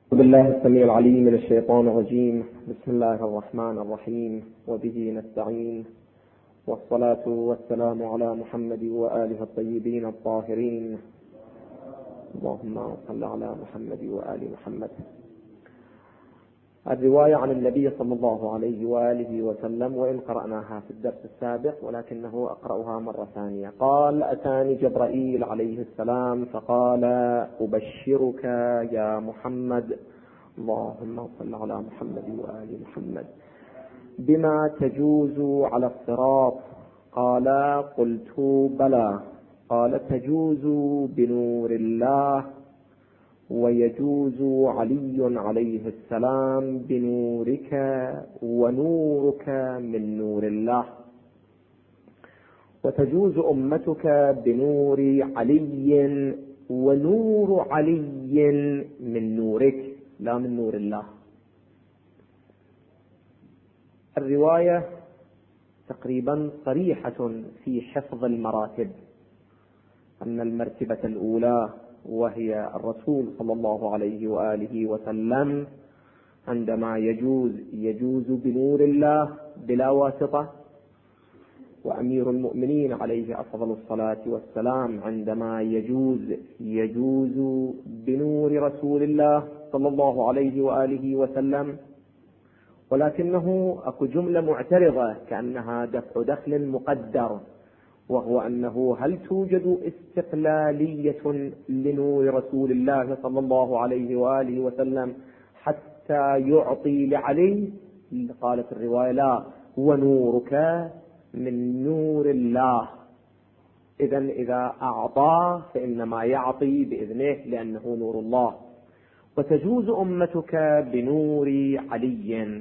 بالله السميع العليم من الشيطان الرجيم. بسم الله الرحمن الرحيم، وبه نستعين، والصلاة والسلام على محمد وآله الطيبين الطاهرين. اللهم صل على محمد وآل محمد. الرواية عن النبي صلى الله عليه وآله وسلم، وإن قرأناها في الدرس السابق ولكنه أقرأها مرة ثانية. قال: أتاني جبرائيل عليه السلام فقال: أبشرك يا محمد، اللهم صل على محمد وآل محمد، بما تجوز على الصراط. قال: قلت بلى. قال: تجوز بنور الله، ويجوز علي عليه السلام بنورك، ونورك من نور الله، وتجوز أمتك بنور علي، ونور علي من نورك لا من نور الله. الرواية تقريبا صريحة في حفظ المراتب، أن المرتبة الأولى وهي الرسول صلى الله عليه وآله وسلم عندما يجوز بنور الله بلا واسطة، وأمير المؤمنين عليه أفضل الصلاة والسلام عندما يجوز بنور رسول الله صلى الله عليه وآله وسلم. ولكنه أكو جملة معترضة كأنها دفع دخل مقدر، وهو أنه هل توجد استقلالية لنور رسول الله صلى الله عليه وآله وسلم حتى يعطي لعلي؟ قالت الرواية: لا، ونورك من نور الله. إذن إذا أعطى فإنما يعطي بإذنه لأنه نور الله. وتجوز أمتك بنور علي.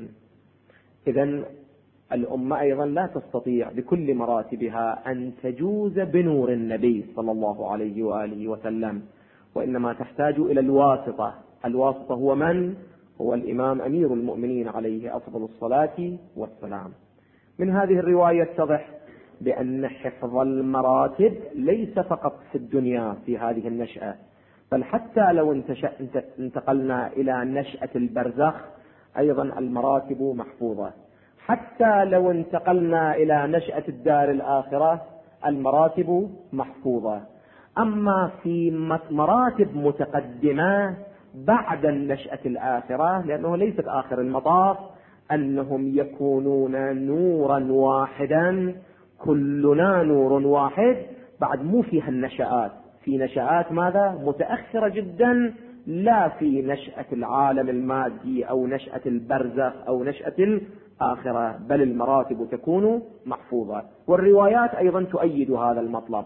إذن الأمة أيضا لا تستطيع بكل مراتبها أن تجوز بنور النبي صلى الله عليه وآله وسلم، وإنما تحتاج إلى الواسطة. الواسطة هو من؟ هو الإمام أمير المؤمنين عليه أفضل الصلاة والسلام. من هذه الرواية يتضح بأن حفظ المراتب ليس فقط في الدنيا في هذه النشأة، بل حتى لو انتقلنا إلى نشأة البرزخ أيضا المراتب محفوظة. حتى لو انتقلنا إلى نشأة الدار الآخرة المراتب محفوظة. أما في مراتب متقدمة بعد النشأة الآخرة، لأنه ليست آخر المطاف أنهم يكونون نورا واحدا، كلنا نور واحد، بعد مو فيها النشآت، في نشآت ماذا؟ متأخرة جدا، لا في نشأة العالم المادي أو نشأة البرزخ أو نشأة الآخرة، بل المراتب تكون محفوظة. والروايات أيضا تؤيد هذا المطلب.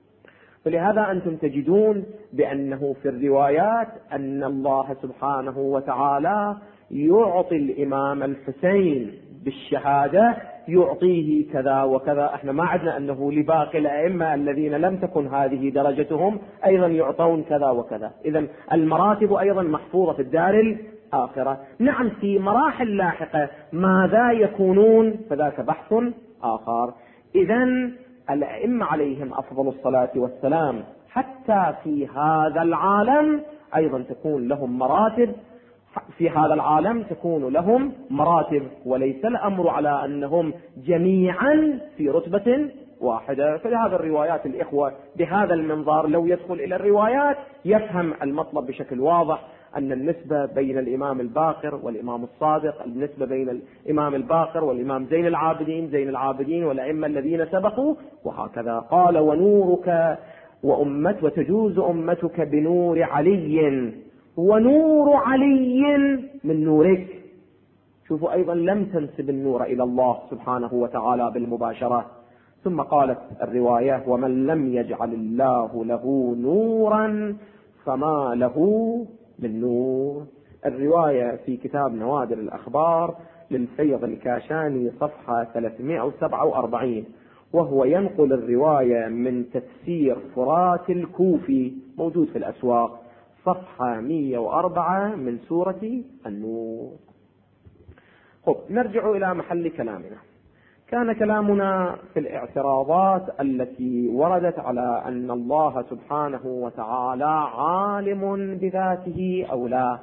فلهذا أنتم تجدون بأنه في الروايات أن الله سبحانه وتعالى يعطي الإمام الحسين بالشهادة، يعطيه كذا وكذا. احنا ما عدنا أنه لباقي الأئمة الذين لم تكن هذه درجتهم أيضا يعطون كذا وكذا. إذن المراتب أيضا محفوظة في الدار الآخرة. نعم، في مراحل لاحقة ماذا يكونون فذاك بحث آخر. إذن الأئمة عليهم أفضل الصلاة والسلام حتى في هذا العالم أيضا تكون لهم مراتب، في هذا العالم تكون لهم مراتب، وليس الأمر على أنهم جميعا في رتبة واحدة. فلهذا الروايات الإخوة بهذا المنظار لو يدخل إلى الروايات يفهم المطلب بشكل واضح، أن النسبة بين الإمام الباقر والإمام الصادق، النسبة بين الإمام الباقر والإمام زين العابدين والأئمة الذين سبقوا، وهكذا. قال: ونورك وتجوز أمتك بنور علي، ونور علي من نورك. شوفوا أيضا لم تنسب النور إلى الله سبحانه وتعالى بالمباشرة. ثم قالت الرواية: ومن لم يجعل الله له نورا فما له من نور. الرواية في كتاب نوادر الأخبار للفيض الكاشاني صفحة 347، وهو ينقل الرواية من تفسير فرات الكوفي موجود في الأسواق صفحة 104 من سورة النور. نرجع إلى محل كلامنا. كان كلامنا في الاعتراضات التي وردت على أن الله سبحانه وتعالى عالم بذاته أو لا،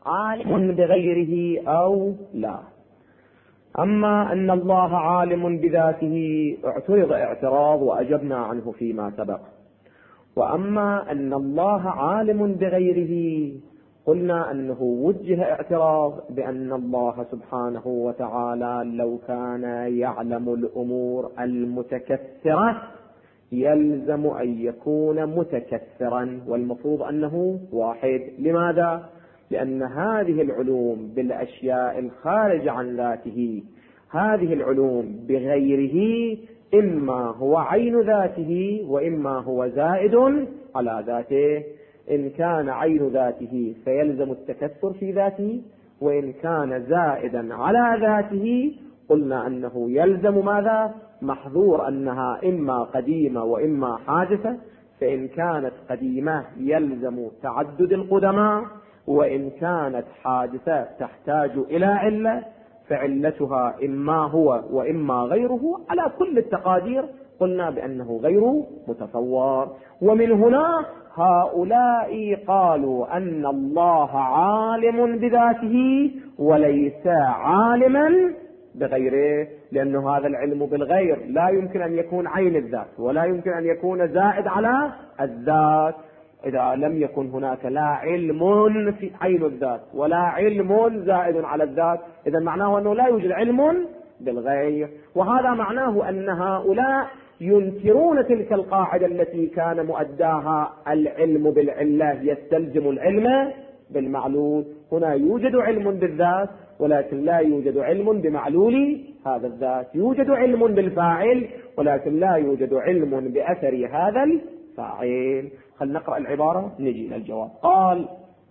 عالم بغيره أو لا. أما أن الله عالم بذاته اعترض اعتراض وأجبنا عنه فيما سبق. وأما أن الله عالم بغيره قلنا أنه وجه اعتراض بأن الله سبحانه وتعالى لو كان يعلم الأمور المتكثرة يلزم أن يكون متكثرا، والمفروض أنه واحد. لماذا؟ لأن هذه العلوم بالأشياء الخارجة عن ذاته، هذه العلوم بغيره إما هو عين ذاته وإما هو زائد على ذاته. إن كان عين ذاته فيلزم التكثر في ذاته، وإن كان زائدا على ذاته قلنا أنه يلزم ماذا؟ محظور أنها إما قديمة وإما حادثة. فإن كانت قديمة يلزم تعدد القدماء، وإن كانت حادثة تحتاج إلى علة فعلتها إما هو وإما غيره. على كل التقادير قلنا بأنه غير متصور. ومن هنا هؤلاء قالوا أن الله عالم بذاته وليس عالما بغيره، لأن هذا العلم بالغير لا يمكن أن يكون عين الذات ولا يمكن أن يكون زائد على الذات. إذا لم يكن هناك لا علم في عين الذات ولا علم زائد على الذات، إذا معناه أنه لا يوجد علم بالغير. وهذا معناه أن هؤلاء ينكرون تلك القاعدة التي كان مؤداها العلم بالعلة يستلزم العلم بالمعلول. هنا يوجد علم بالذات ولكن لا يوجد علم بمعلول هذا الذات. يوجد علم بالفاعل ولكن لا يوجد علم بأثر هذا الفاعل. خلنا نقرأ العبارة نجي إلى الجواب. قال: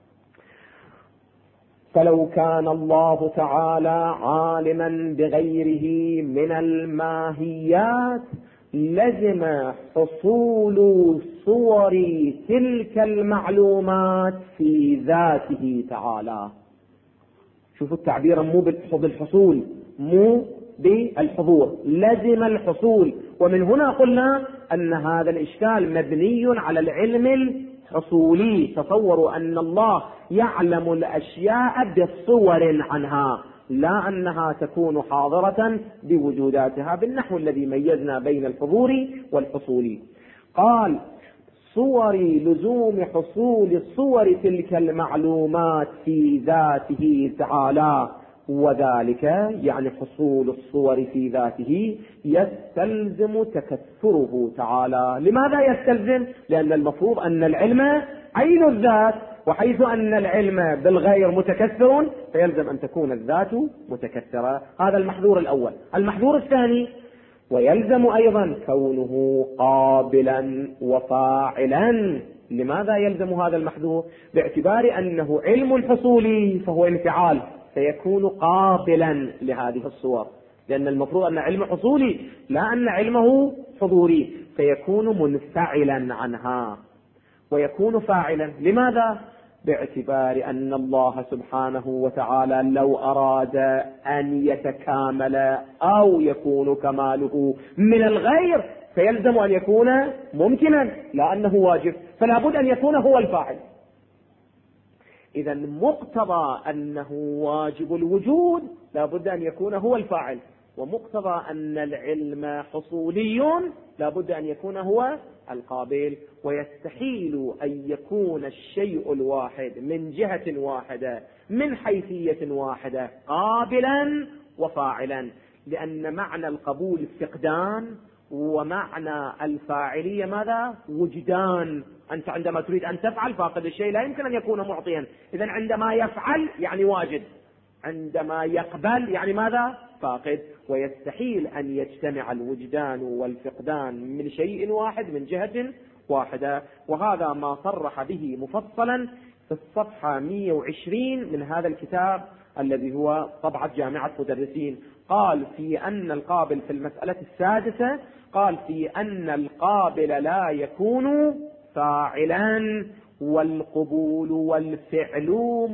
فلو كان الله تعالى عالما بغيره من الماهيات لزم حصول صور تلك المعلومات في ذاته تعالى. شوفوا التعبير، مو بالحصول، مو بالحضور، لزم الحصول. ومن هنا قلنا أن هذا الإشكال مبني على العلم الحصولي. تصوروا أن الله يعلم الأشياء بصور عنها، لا أنها تكون حاضرة بوجوداتها، بالنحو الذي ميزنا بين الحضور والحصول. قال: صور لزوم حصول صور تلك المعلومات في ذاته تعالى، وذلك يعني حصول الصور في ذاته يستلزم تكثره تعالى. لماذا يستلزم؟ لأن المفروض أن العلم عين الذات، وحيث أن العلم بالغير متكثر فيلزم أن تكون الذات متكثرة. هذا المحذور الأول. المحذور الثاني: ويلزم أيضا كونه قابلا وفاعلا. لماذا يلزم هذا المحذور؟ باعتبار أنه علم حصولي فهو انفعال، فيكون قابلا لهذه الصور، لأن المفروض أن علم حصولي لا أن علمه حضوري، فيكون منفعلا عنها ويكون فاعلا. لماذا؟ باعتبار أن الله سبحانه وتعالى لو أراد أن يتكامل أو يكون كماله من الغير فيلزم أن يكون ممكنا لا أنه واجب، فلا بد أن يكون هو الفاعل. إذا مقتضى أنه واجب الوجود لا بد أن يكون هو الفاعل، ومقتضى أن العلم حصولي لا بد أن يكون هو القابل. ويستحيل أن يكون الشيء الواحد من جهة واحدة من حيثية واحدة قابلا وفاعلا، لأن معنى القبول فقدان، ومعنى الفاعلية ماذا؟ وجدان. أنت عندما تريد أن تفعل فاقد الشيء لا يمكن أن يكون معطيا، إذن عندما يفعل يعني واجد، عندما يقبل يعني ماذا؟ فاقد. ويستحيل أن يجتمع الوجدان والفقدان من شيء واحد من جهة واحدة. وهذا ما صرح به مفصلا في الصفحة 120 من هذا الكتاب الذي هو طبعة جامعة مدرسين. قال في أن القابل في المسألة السادسة، قال في أن القابل لا يكون فاعلا والقبول والفعل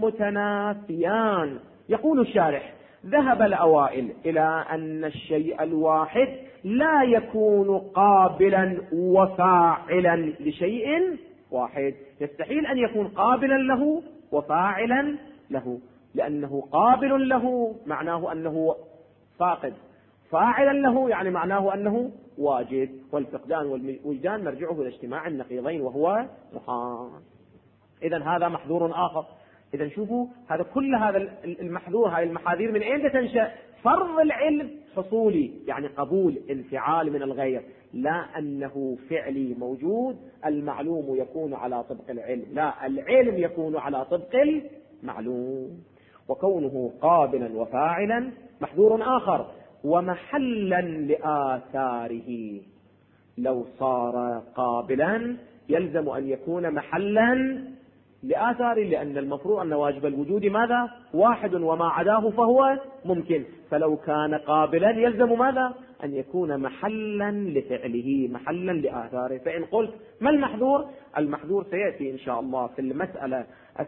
متنافيان. يقول الشارح: ذهب الأوائل إلى أن الشيء الواحد لا يكون قابلا وفاعلا لشيء واحد، يستحيل أن يكون قابلا له وفاعلا له، لأنه قابل له معناه أنه فاقد، فاعلا له يعني معناه أنه واجد، والفقدان والوجدان مرجعه إلى اجتماع النقيضين وهو محال. إذن هذا محذور آخر. إذن شوفوا هذا كل هذا المحذور، هذه المحاذير من أين تنشأ؟ فرض العلم حصولي يعني قبول انفعال من الغير، لا أنه فعلي موجود المعلوم يكون على طبق العلم، لا العلم يكون على طبق المعلوم. وكونه قابلا وفاعلا محذور آخر. ومحلا لآثاره، لو صار قابلا يلزم أن يكون محلا لآثاره، لأن المفروض أن واجب الوجود ماذا؟ واحد، وما عداه فهو ممكن. فلو كان قابلا يلزم ماذا؟ أن يكون محلا لفعله، محلا لآثاره. فإن قلت ما المحذور؟ المحذور سيأتي إن شاء الله في المسألة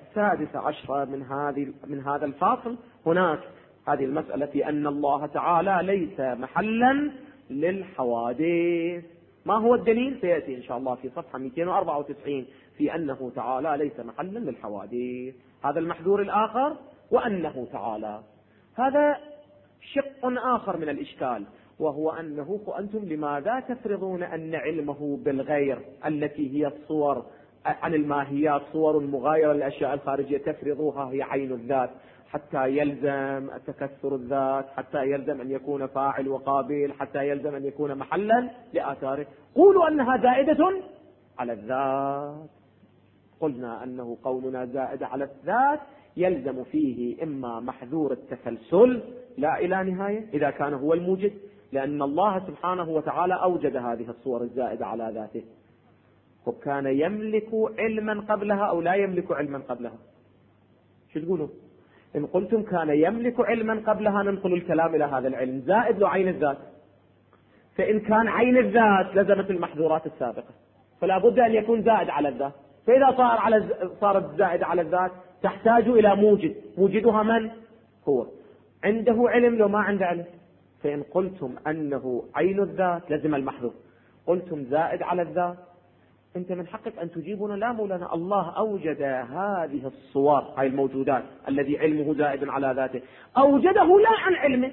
16 من هذا الفاصل. هناك هذه المسألة في أن الله تعالى ليس محلا للحوادث. ما هو الدليل؟ سيأتي إن شاء الله في صفحة 294 في أنه تعالى ليس محلا للحوادث. هذا المحذور الآخر. وأنه تعالى، هذا شق آخر من الإشكال، وهو أنه أنتم لماذا تفرضون أن علمه بالغير التي هي الصور عن الماهيات، صور مغايرة للأشياء الخارجية، تفرضوها هي عين الذات حتى يلزم تكسر الذات، حتى يلزم أن يكون فاعل وقابل، حتى يلزم أن يكون محلا لآثاره. قولوا أنها زائدة على الذات. قلنا أنه قولنا زائد على الذات يلزم فيه إما محذور التسلسل لا إلى نهاية إذا كان هو الموجد، لأن الله سبحانه وتعالى أوجد هذه الصور الزائدة على ذاته، وكان يملك علما قبلها أو لا يملك علما قبلها. شو تقولوا؟ إن قلتم كان يملك علما قبلها ننقل الكلام إلى هذا العلم زائد له عين الذات، فإن كان عين الذات لزمت المحذورات السابقة، فلا بد أن يكون زائد على الذات. فإذا صارت زائد على الذات تحتاج إلى موجد، موجدها من هو؟ عنده علم لو ما عنده علم. فإن قلتم أنه عين الذات لزم المحذور، قلتم زائد على الذات، أنت من حقك أن تجيبنا لا مولانا الله أوجد هذه الصور، هاي الموجودات الذي علمه زائد على ذاته، أوجده لا عن علمه.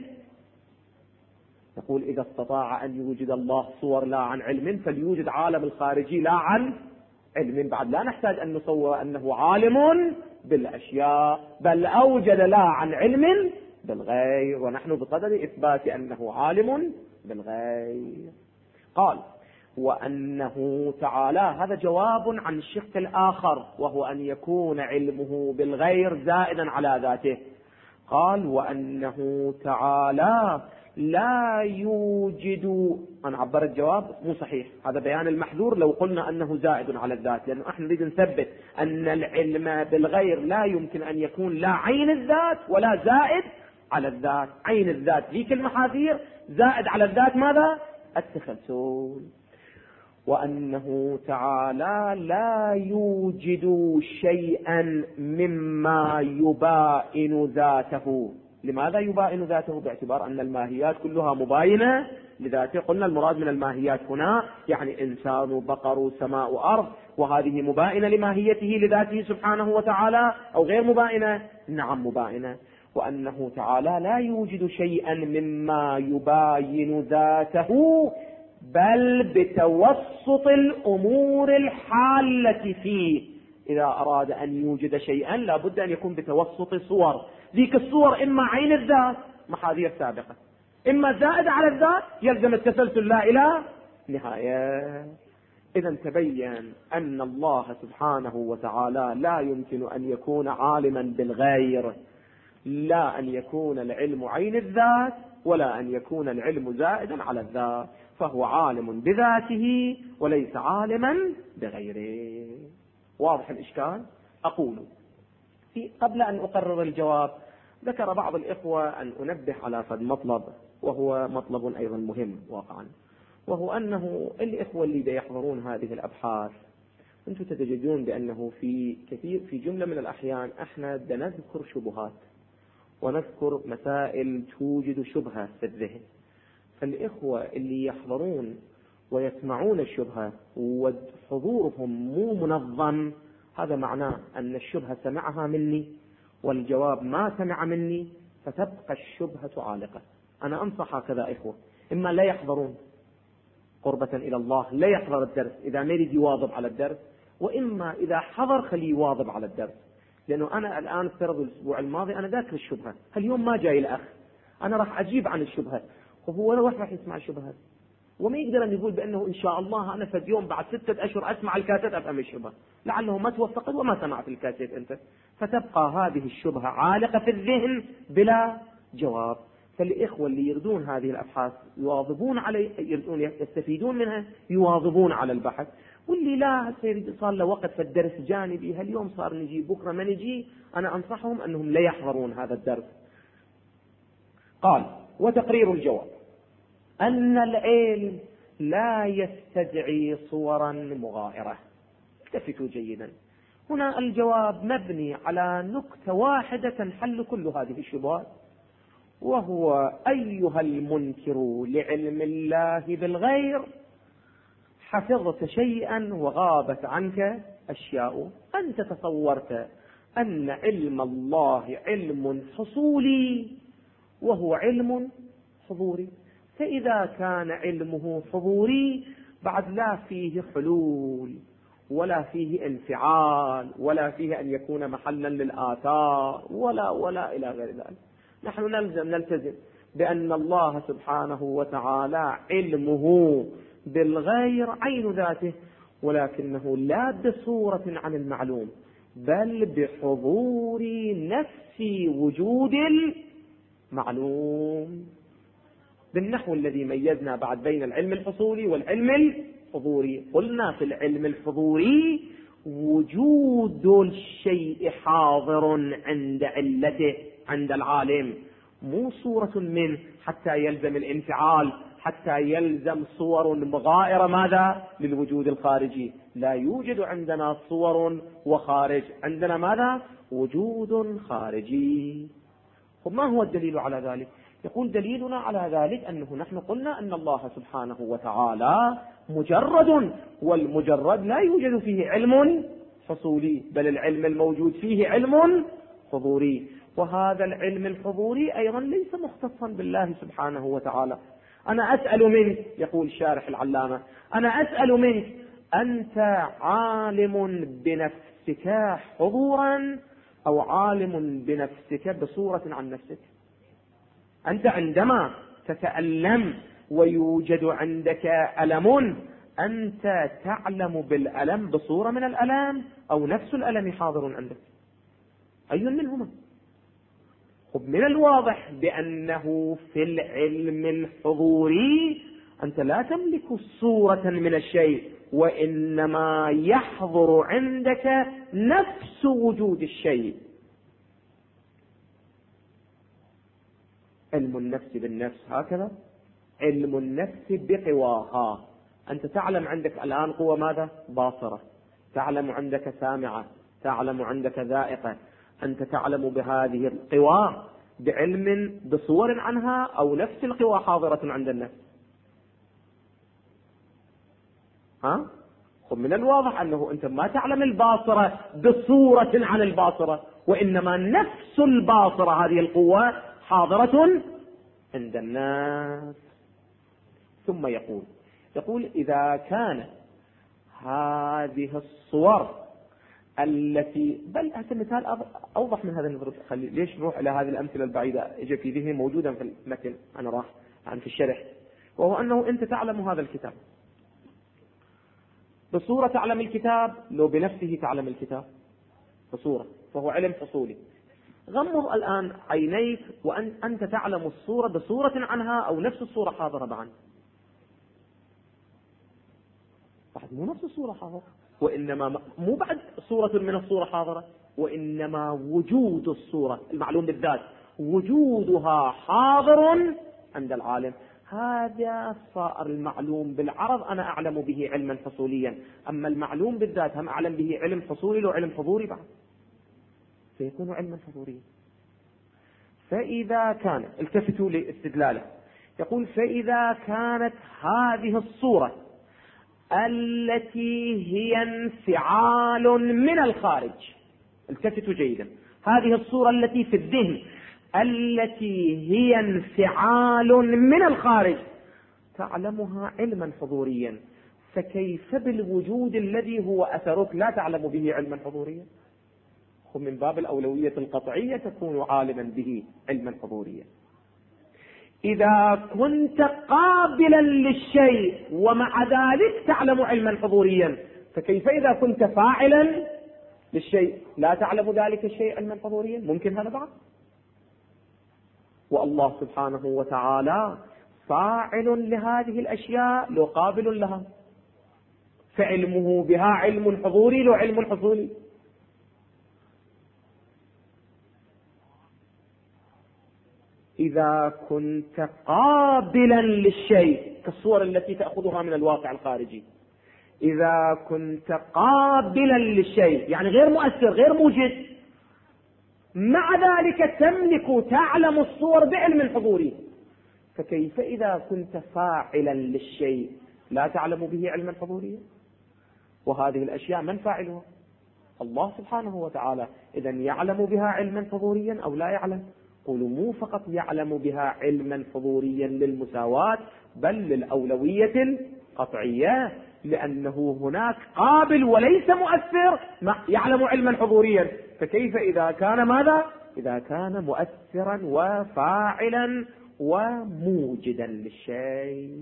نقول إذا استطاع أن يوجد الله صور لا عن علم فليوجد عالم الخارجي لا عن علم. بعد لا نحتاج أن نصور أنه عالم بالأشياء، بل أوجد لا عن علم بالغير، ونحن بقدر إثبات أنه عالم بالغير. قال وأنه تعالى، هذا جواب عن الشق الآخر وهو أن يكون علمه بالغير زائدا على ذاته. قال وأنه تعالى لا يوجد، أنا عبرت جواب مو صحيح، هذا بيان المحذور لو قلنا أنه زائد على الذات، لأنه احنا نريد نثبت أن العلم بالغير لا يمكن أن يكون لا عين الذات ولا زائد على الذات. عين الذات ذيك المحاذير، زائد على الذات ماذا؟ التسلسل. وأنه تعالى لا يوجد شيئا مما يبائن ذاته. لماذا يبائن ذاته؟ باعتبار أن الماهيات كلها مباينة لذاته. قلنا المراد من الماهيات هنا يعني إنسان وبقر سماء وأرض، وهذه مباينة لماهيته لذاته سبحانه وتعالى أو غير مباينة؟ نعم مباينة. وأنه تعالى لا يوجد شيئا مما يباين ذاته، بل بتوسط الأمور الحالة فيه. إذا أراد أن يوجد شيئا لا بد أن يكون بتوسط صور، ذيك الصور إما عين الذات محاذير سابقة، إما زائد على الذات يلزم التسلسل لا إلى نهاية. إذا تبين أن الله سبحانه وتعالى لا يمكن أن يكون عالما بالغير، لا أن يكون العلم عين الذات ولا أن يكون العلم زائدا على الذات، فهو عالم بذاته وليس عالما بغيره. واضح الإشكال؟ أقول قبل أن أقرر الجواب ذكر بعض الإخوة أن أنبه على فد مطلب، وهو مطلب أيضا مهم واقعا، وهو أنه الإخوة اللي يحضرون هذه الأبحاث أنتم تتجدون بأنه في جملة من الأحيان احنا نذكر شبهات ونذكر مسائل توجد شبهة في الذهن، فالإخوة اللي يحضرون ويسمعون الشبهة وحضورهم مو منظم، هذا معناه أن الشبهة سمعها مني والجواب ما سمع مني، فتبقى الشبهة عالقة. أنا أنصح هكذا إخوة، إما لا يحضرون قربة إلى الله، لا يحضر الدرس إذا ما يريد يواظب على الدرس، وإما إذا حضر خليه يواظب على الدرس. لأنه أنا الآن افترض الأسبوع الماضي أنا ذاكر الشبهة، اليوم ما جاي الأخ، أنا راح أجيب عن الشبهة، وهو راح يسمع الشبهة، وما يقدر أن يقول بأنه إن شاء الله أنا في يوم بعد 6 أشهر أسمع الكاسيت أفهم الشبهة، لعله ما توفقت وما سمعت الكاسيت أنت، فتبقى هذه الشبهة عالقة في الذهن بلا جواب. فالإخوة اللي يردون هذه الأبحاث يواظبون عليه، يردون يستفيدون منها، يواظبون على البحث. واللي لا صار له وقت في الدرس جانبي، هاليوم صار نجي بكرة ما نجي، أنا أنصحهم أنهم لا يحضرون هذا الدرس. قال: وتقرير الجواب أن العلم لا يستدعي صورا مغائرة. التفتوا جيدا، هنا الجواب مبني على نكتة واحدة تنحل كل هذه الشبهات، وهو: أيها المنكر لعلم الله بالغير، حفظت شيئا وغابت عنك أشياء. أنت تصورت أن علم الله علم حصولي وهو علم حضوري، فإذا كان علمه حضوري بعد لا فيه حلول ولا فيه انفعال ولا فيه أن يكون محلا للآثار ولا إلى غير ذلك. نحن نلتزم بأن الله سبحانه وتعالى علمه بالغير عين ذاته، ولكنه لا بصورة عن المعلوم، بل بحضور نفس وجود المعلوم، بالنحو الذي ميزنا بعد بين العلم الحصولي والعلم الحضوري. قلنا في العلم الحضوري وجود الشيء حاضر عند علته عند العالم، مو صورة منه حتى يلزم الانفعال، حتى يلزم صور مغائرة ماذا للوجود الخارجي. لا يوجد عندنا صور وخارج، عندنا ماذا؟ وجود خارجي. وما هو الدليل على ذلك؟ يقول: دليلنا على ذلك أنه نحن قلنا أن الله سبحانه وتعالى مجرد، والمجرد لا يوجد فيه علم حصولي، بل العلم الموجود فيه علم حضوري، وهذا العلم الحضوري أيضا ليس مختصا بالله سبحانه وتعالى. أنا أسأل منك، يقول شارح العلامة، أنا أسأل منك: أنت عالم بنفسك حضورا أو عالم بنفسك بصورة عن نفسك؟ أنت عندما تتألم ويوجد عندك ألم، أنت تعلم بالألم بصورة من الألم أو نفس الألم حاضر عندك؟ أي منهما؟ من الواضح بأنه في العلم الحضوري أنت لا تملك صورة من الشيء، وإنما يحضر عندك نفس وجود الشيء. علم النفس بالنفس هكذا، علم النفس بقواها. أنت تعلم عندك الآن قوة ماذا؟ باصرة، تعلم عندك سامعة، تعلم عندك ذائقة، أنت تعلم بهذه القوى بعلم بصور عنها أو نفس القوى حاضرة عند النفس؟ من الواضح أنه أنت ما تعلم الباصرة بصورة عن الباصرة، وإنما نفس الباصرة هذه القوة حاضرة عند الناس. ثم يقول: إذا كان هذه الصور التي، بل هذا المثال أوضح من هذا النظر، ليش نروح إلى هذه الأمثلة البعيدة؟ إجا في ذهني موجودا في المتن، أنا راح عن في الشرح، وهو أنه أنت تعلم هذا الكتاب بصورة، تعلم الكتاب لو بنفسه تعلم الكتاب بصورة، فهو علم حصولي. غمض الآن عينيك وأنت تعلم الصورة بصورة عنها أو نفس الصورة حاضرة معا. بعد مو نفس الصورة حاضرة، وإنما مو بعد صورة من الصورة حاضرة، وإنما وجود الصورة المعلوم بالذات وجودها حاضر عند العالم. هذا صار المعلوم بالعرض أنا أعلم به علما حصوليا، أما المعلوم بالذات هم أعلم به علم حصولي لو علم حضوري بعد، فيكون علما حضوريا. فإذا كان، التفتوا لاستدلاله، يقول: فإذا كانت هذه الصورة التي هي انفعال من الخارج، التفتوا جيدا، هذه الصورة التي في الذهن التي هي انفعال من الخارج تعلمها علما حضوريا، فكيف بالوجود الذي هو أثرك لا تعلم به علما حضوريا؟ ومن باب الأولوية القطعية تكون عالما به علما حضوريا. إذا كنت قابلا للشيء ومع ذلك تعلم علما حضوريا، فكيف إذا كنت فاعلا للشيء لا تعلم ذلك الشيء علما حضوريا؟ ممكن هذا بعض؟ والله سبحانه وتعالى فاعل لهذه الأشياء لو قابل لها، فعلمه بها علم حضوري لو علم حصولي. إذا كنت قابلا للشيء كالصور التي تأخذها من الواقع الخارجي، إذا كنت قابلا للشيء يعني غير مؤثر غير موجد، مع ذلك تملك تعلم الصور بعلم حضوري، فكيف إذا كنت فاعلا للشيء لا تعلم به علما حضوريا؟ وهذه الأشياء من فاعلها؟ الله سبحانه وتعالى. إذا يعلم بها علما حضوريا أو لا يعلم؟ قولوا مو فقط يعلم بها علما حضوريا للمساواة، بل للأولوية القطعية، لأنه هناك قابل وليس مؤثر يعلم علما حضوريا، فكيف إذا كان ماذا؟ إذا كان مؤثرا وفاعلا وموجدا للشيء.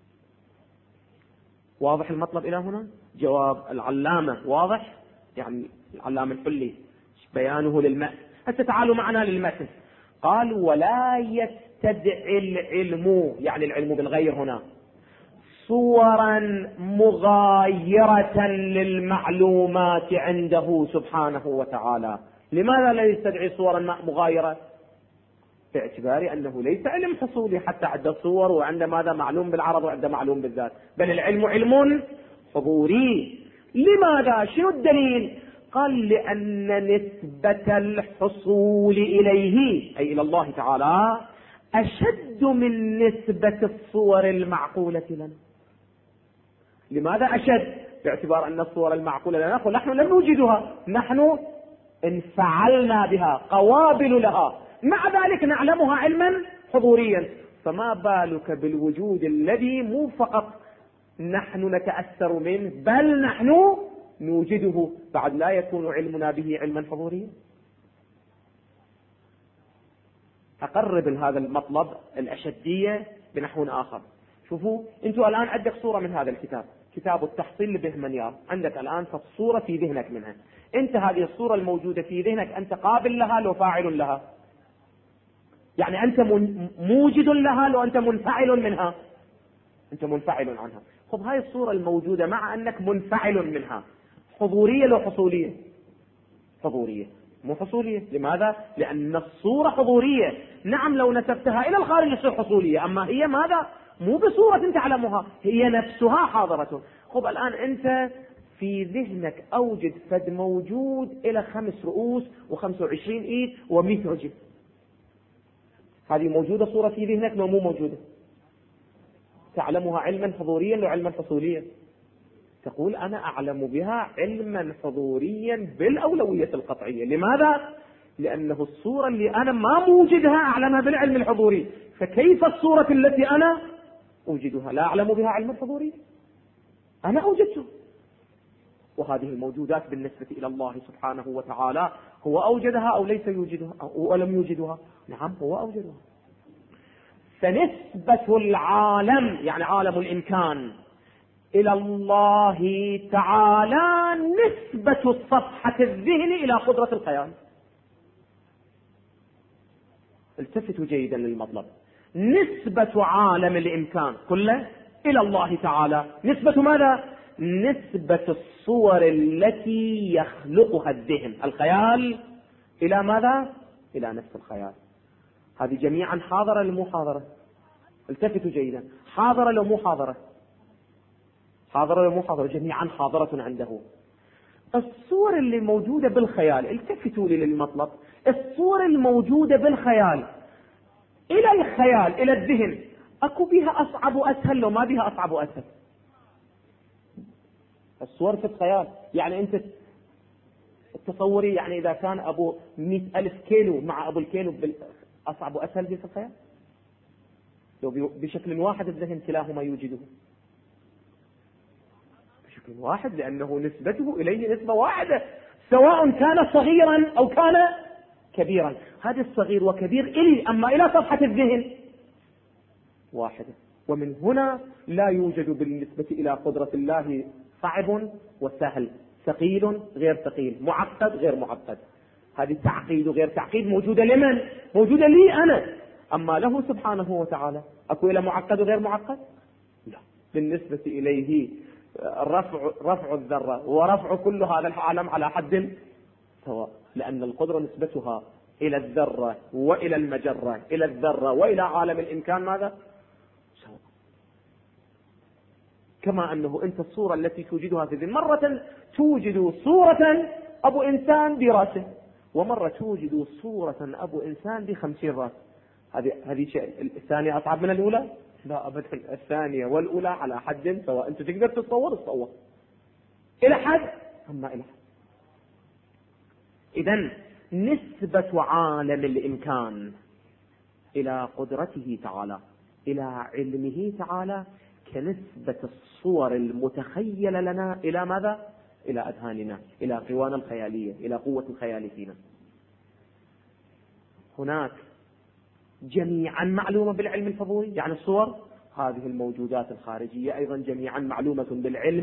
واضح المطلب إلى هنا؟ جواب العلامة واضح، يعني العلامة الحلي بيانه للمتن. هسه تعالوا معنا للمتن. قال ولا يستدعي العلم، يعني العلم بالغير هنا، صورا مغايرة للمعلومات عنده سبحانه وتعالى. لماذا لا يستدعي صورا مغايرة؟ باعتبار أنه ليس علم حصولي حتى عند صور وعند ماذا معلوم بالعرض وعند معلوم بالذات، بل العلم علم حضوري. لماذا؟ شنو الدليل؟ قال لأن نسبة الحصول إليه أي إلى الله تعالى أشد من نسبة الصور المعقولة لنا. لماذا أشد؟ باعتبار أن الصور المعقولة لنا نحن لم نوجدها، نحن انفعلنا بها قوابل لها، مع ذلك نعلمها علما حضوريا، فما بالك بالوجود الذي مو فقط نحن نتأثر منه بل نحن نوجده، بعد لا يكون علمنا به علما حضوريا. أقرب هذا المطلب الأشدية بنحو آخر. شوفوا انتوا الآن عندك صورة من هذا الكتاب، كتاب التحصيل لبه منيار، عندك الآن صورة في ذهنك منها. انت هذه الصورة الموجودة في ذهنك انت قابل لها لو فاعل لها؟ يعني انت موجد لها لو انت منفعل منها؟ انت منفعل عنها. خب هاي الصورة الموجودة مع انك منفعل منها حضورية لو حصولية؟ حضورية مو حصولية. لماذا؟ لأن الصورة حضورية، نعم لو نسبتها إلى الخارج تصير حصولية، أما هي ماذا؟ مو بصورة تعلمها، هي نفسها حاضرة. خب الآن أنت في ذهنك أوجد فد موجود إلى 5 رؤوس و25 إيد و100 رجل، هذه موجودة صورة في ذهنك لو مو موجودة؟ تعلمها علما حضوريا لو علما حصوليا؟ تقول أنا أعلم بها علما حضوريا بالأولوية القطعية. لماذا؟ لأنه الصورة اللي أنا ما موجدها أعلمها بالعلم الحضوري، فكيف الصورة التي أنا أوجدها لا أعلم بها علما حضوريا؟ أنا أوجدته. وهذه الموجودات بالنسبة إلى الله سبحانه وتعالى هو أوجدها أو ليس يوجدها أو لم يوجدها؟ نعم هو أوجدها. فنسبة العالم يعني عالم الإمكان إلى الله تعالى نسبة صفحة الذهن إلى قدرة الخيال. التفتوا جيدا للمطلب. نسبة عالم الإمكان كله إلى الله تعالى نسبة ماذا؟ نسبة الصور التي يخلقها الذهن الخيال إلى ماذا؟ إلى نفس الخيال. هذه جميعا حاضرة لو مو حاضرة؟ التفتوا جيدا. حاضرة لو مو حاضرة؟ حاضرة لو مو حاضرة؟ جميعا حاضرة عنده. الصور اللي موجودة بالخيال، التفتوا لي للمطلب، الصور الموجودة بالخيال إلى الخيال إلى الذهن أكو بها أصعب وأسهل لو ما بها أصعب وأسهل؟ الصور في الخيال يعني أنت التصوري يعني إذا كان أبو 100,000 كيلو مع أبو الكيلو أصعب وأسهل في الخيال، لو بشكل واحد الذهن كلاهما يوجده بشكل واحد، لأنه نسبته إليه نسبة واحدة، سواء كان صغيرا أو كان كبيرا. هذا الصغير وكبير إلي، أما إلى صفحة الذهن واحدة. ومن هنا لا يوجد بالنسبة إلى قدرة الله صعب وسهل، ثقيل غير ثقيل، معقد غير معقد. هذه تعقيد وغير تعقيد موجودة لمن؟ موجودة لي أنا. أما له سبحانه وتعالى أكو إلى معقد وغير معقد؟ لا، بالنسبة إليه رفع الذرة ورفع كل هذا العالم على حد سواء، لأن القدرة نسبتها إلى الذرة وإلى المجرة، إلى الذرة وإلى عالم الإمكان ماذا؟ سواء. كما أنه أنت الصورة التي توجدها في الذهن مرة توجد صورة أبو إنسان برأسه، ومرة توجد صورة أبو إنسان ب50 رأس. هذه شيء. الثانية أصعب من الأولى؟ لا أبدا، الثانية والأولى على حد سواء. أنت تقدر تصور إلى حد، أما إلى حد. إذن نسبة عالم الإمكان إلى قدرته تعالى، إلى علمه تعالى، كنسبة الصور المتخيلة لنا إلى ماذا؟ إلى أذهاننا، إلى قوانا الخيالية، إلى قوة الخيال فينا. هناك جميعا معلومة بالعلم الفضولي، يعني الصور هذه الموجودات الخارجية أيضا جميعا معلومة بالعلم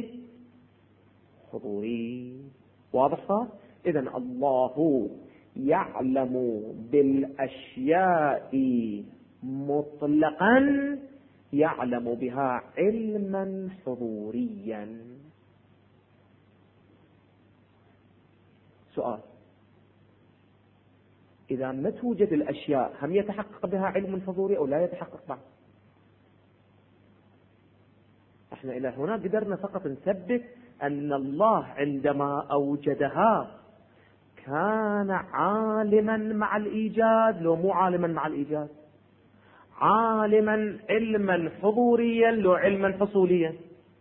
الفضولي. واضح صار؟ إذن الله يعلم بالأشياء مطلقا، يعلم بها علما حضوريا. سؤال: إذا ما توجد الأشياء هم يتحقق بها علم حضوري أو لا يتحقق بها؟ احنا إلى هنا قدرنا فقط نثبت أن الله عندما أوجدها كان عالما مع الإيجاد، لو مو عالما مع الإيجاد، عالما علما حضوريا لو علما حصوليا.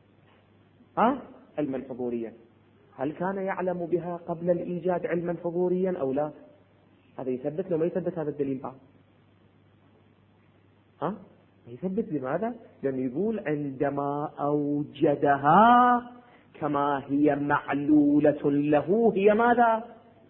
علما حضوريا. هل كان يعلم بها قبل الإيجاد علما حضوريا أو لا؟ هذا يثبت لو ما يثبت هذا الدليل بعد؟ يثبت. لماذا؟ لأنه يقول عندما أوجدها كما هي معلولة له، هي ماذا؟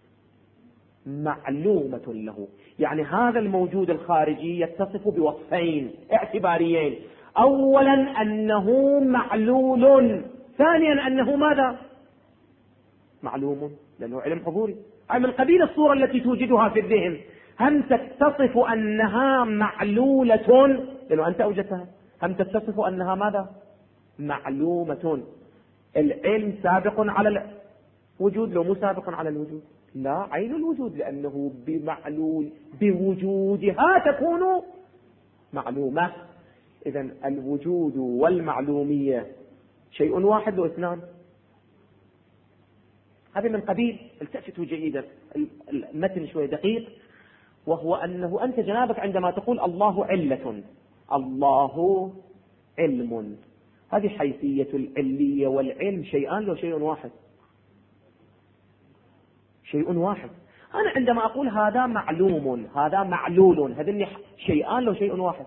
معلومة له. يعني هذا الموجود الخارجي يتصف بوصفين اعتباريين: أولا أنه معلول، ثانيا أنه ماذا؟ معلوم، لأنه علم حضوري. أي من قبيل الصورة التي توجدها في الذهن، هم تتصف أنها معلولة لأنه أنت أوجدتها، هم تتصف أنها ماذا؟ معلومة. العلم سابق على الوجود لو مو سابق على الوجود؟ لا، عين الوجود، لأنه بمعلول بوجودها تكون معلومة. إذن الوجود والمعلومية شيء واحد واثنان. هذا من قبيل، التفتوا جيدا، المتن شوي دقيق، وهو أنه أنت جنابك عندما تقول الله علة، الله علم، هذه حيثية العلية والعلم شيئان لو شيء واحد؟ شيء واحد. أنا عندما أقول هذا معلوم هذا معلول، هذين شيئان لو شيء واحد.